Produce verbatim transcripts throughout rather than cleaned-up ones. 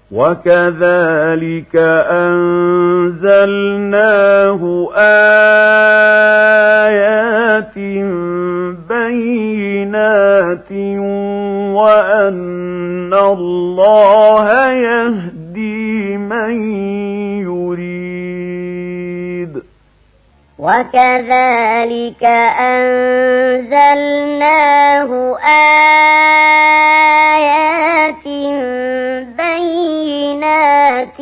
وكذلك أنزلناه آيات بينات وأن الله يهدي من يريد. وكذلك أنزلناه آيات بينات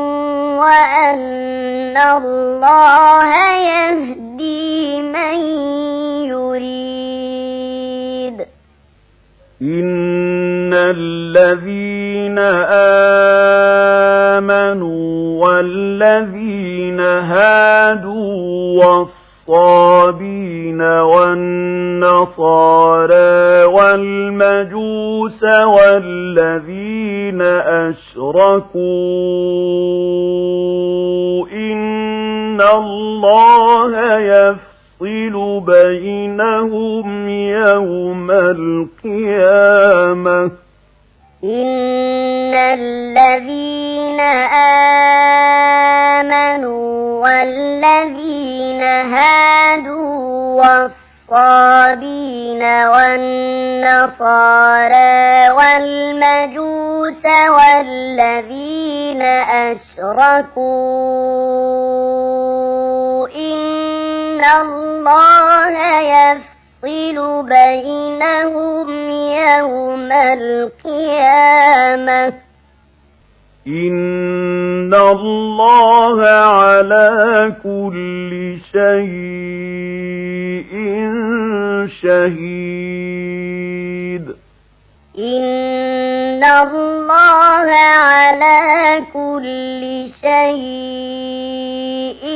وأن الله يهدي من يريد. إن الذين آمنوا والذين هادوا والصابين والنصارى والمجوس والذين أشركوا إن الله يفصل بينهم يوم القيامة. إن الذين آمنوا والذين هادوا والصابين والنصارى والمجوس والذين أشركوا إن الله يفصل بينهم يوم القيامة. إن الله على كل شيء شهيد. إن الله على كل شيء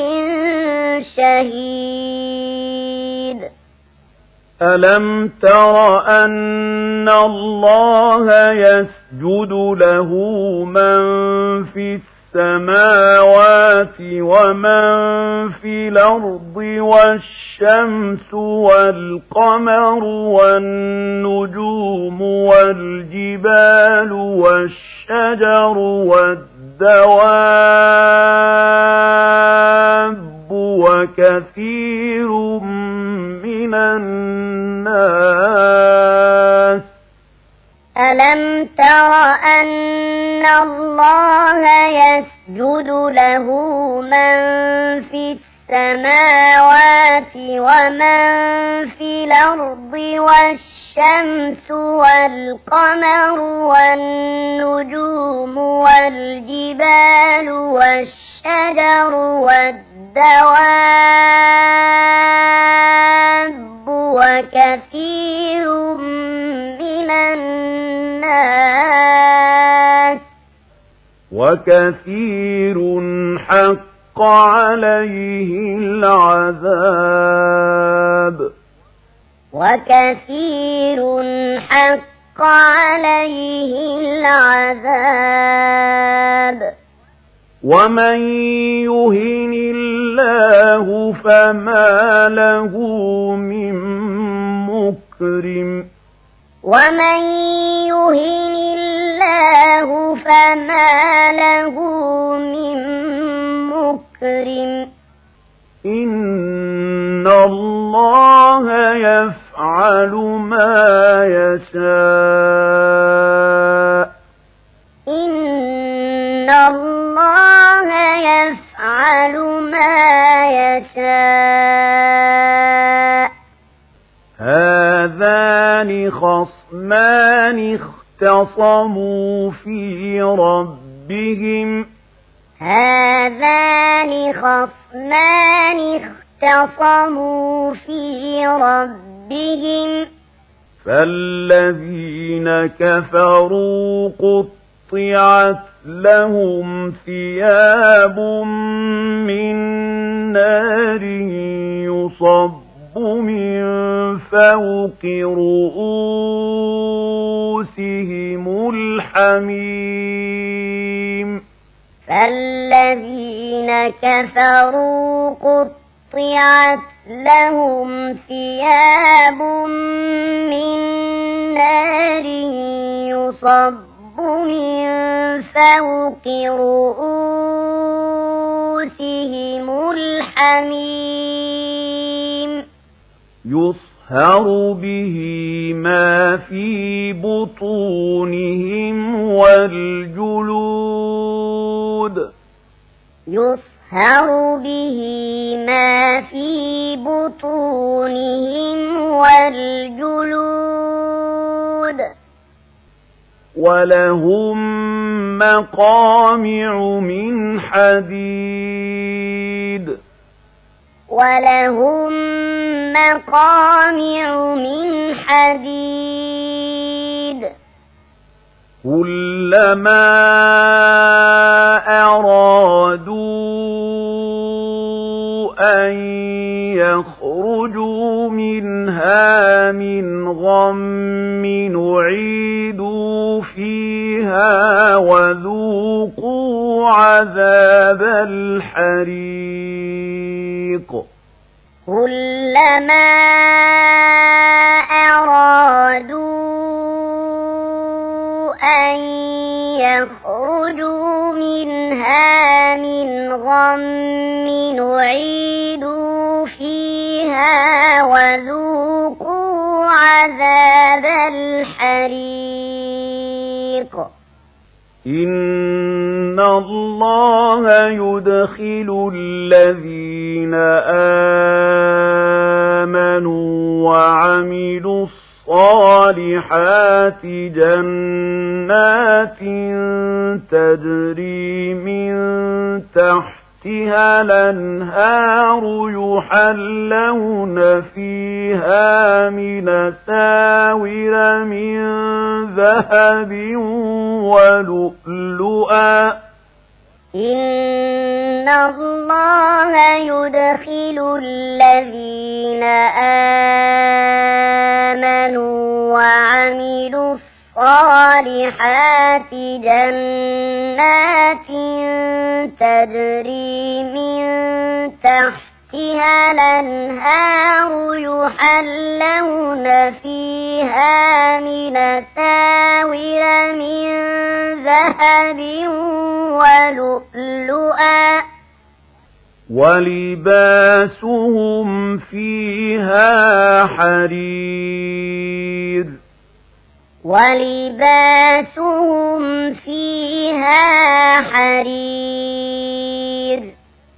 شهيد. ألم تر أن الله يسجد له من في السماوات ومن في الأرض والشمس والقمر والنجوم والجبال والشجر والدواب وكثير من الناس. ألم تر أن الله يسجد له من في السماوات ومن في الأرض والشمس والقمر والنجوم والجبال والشجر والدواب وكثير من الناس وكثير حق عليه العذاب وكثير حق عليه العذاب. ومن يهن الله فما له من مكرم ومن يهن الله فما له من مكرم إن الله يفعل ما يشاء. إن الله يفعل ما يشاء. هذان خصمان اختصموا في ربهم هذان خصمان اختصموا في ربهم فالذين كفروا قطعت لهم ثياب من نار يصب من فوق رؤوسهم الحميم. فالذين كفروا قطعت لهم ثياب من نار يصب من فوق رؤوسهم الحميم يصهر به ما في بطونهم والجلود يصهر به ما في بطونهم والجلود ولهم مقامع من حديد ولهم مقامع من حديد كلما أرادوا أن يخرجوا منها من غم نعيدوا فيها وذوقوا عذاب الحريق كلما أرادوا أن يخرجوا منها من غم نعيدوا فيها وذوقوا عذاب الحريق إن الله يدخل الذين آمنوا وعملوا الصالحات جنات تجري من تحتها الأنهار يحلون فيها من أساور من ذهب ولؤلؤا إن الله يدخل الذين آمنوا وعملوا الصالحات جنات تجري من تحتها الأنهار يحلون فيها من أساور من ذهب ولؤلؤا ولباسهم فيها حرير ولباسهم فيها حرير